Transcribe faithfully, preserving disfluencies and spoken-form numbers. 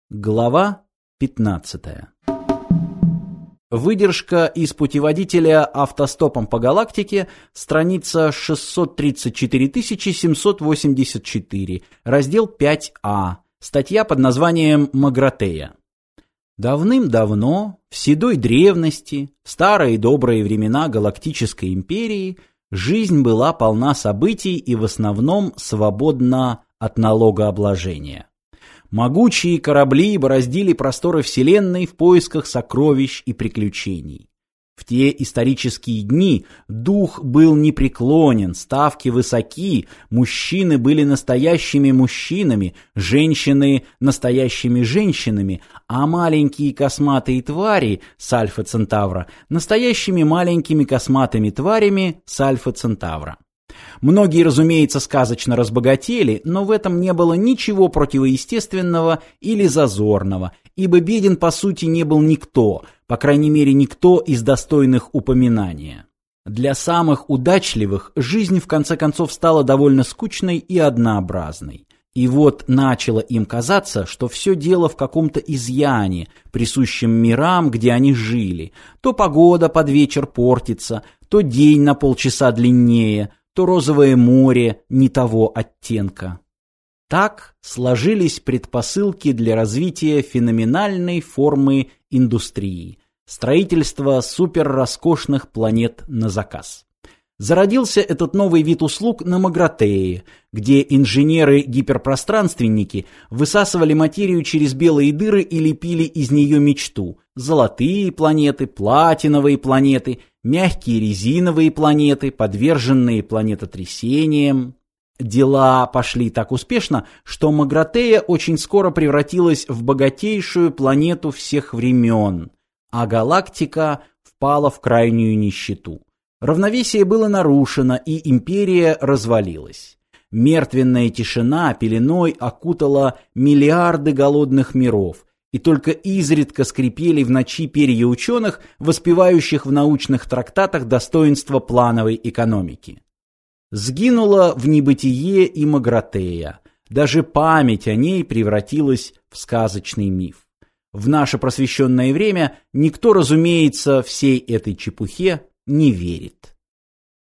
Глава пятнадцатая. Выдержка из путеводителя «Автостопом по галактике», страница шестьсот тридцать четыре тысячи семьсот восемьдесят четыре, раздел пять А, статья под названием «Магратея». Давным-давно, в седой древности, в старые добрые времена Галактической империи, жизнь была полна событий и в основном свободна от налогообложения. Могучие корабли бороздили просторы Вселенной в поисках сокровищ и приключений. В те исторические дни дух был непреклонен, ставки высоки, мужчины были настоящими мужчинами, женщины – настоящими женщинами, а маленькие косматые твари с Альфа-Центавра – настоящими маленькими косматыми тварями с Альфа-Центавра. Многие, разумеется, сказочно разбогатели, но в этом не было ничего противоестественного или зазорного, ибо беден по сути не был никто, по крайней мере никто из достойных упоминания. Для самых удачливых жизнь в конце концов стала довольно скучной и однообразной. И вот начало им казаться, что все дело в каком-то изъяне, присущем мирам, где они жили. То погода под вечер портится, то день на полчаса длиннее, то розовое море не того оттенка. Так сложились предпосылки для развития феноменальной формы индустрии – строительства суперроскошных планет на заказ. Зародился этот новый вид услуг на Магратее, где инженеры-гиперпространственники высасывали материю через белые дыры и лепили из нее мечту – золотые планеты, платиновые планеты, мягкие резиновые планеты, подверженные планетотрясениям. Дела пошли так успешно, что Магратея очень скоро превратилась в богатейшую планету всех времен, а галактика впала в крайнюю нищету. Равновесие было нарушено, и империя развалилась. Мертвенная тишина пеленой окутала миллиарды голодных миров, и только изредка скрипели в ночи перья ученых, воспевающих в научных трактатах достоинства плановой экономики. Сгинула в небытие и Магратея, даже память о ней превратилась в сказочный миф. В наше просвещенное время никто, разумеется, всей этой чепухе не верит.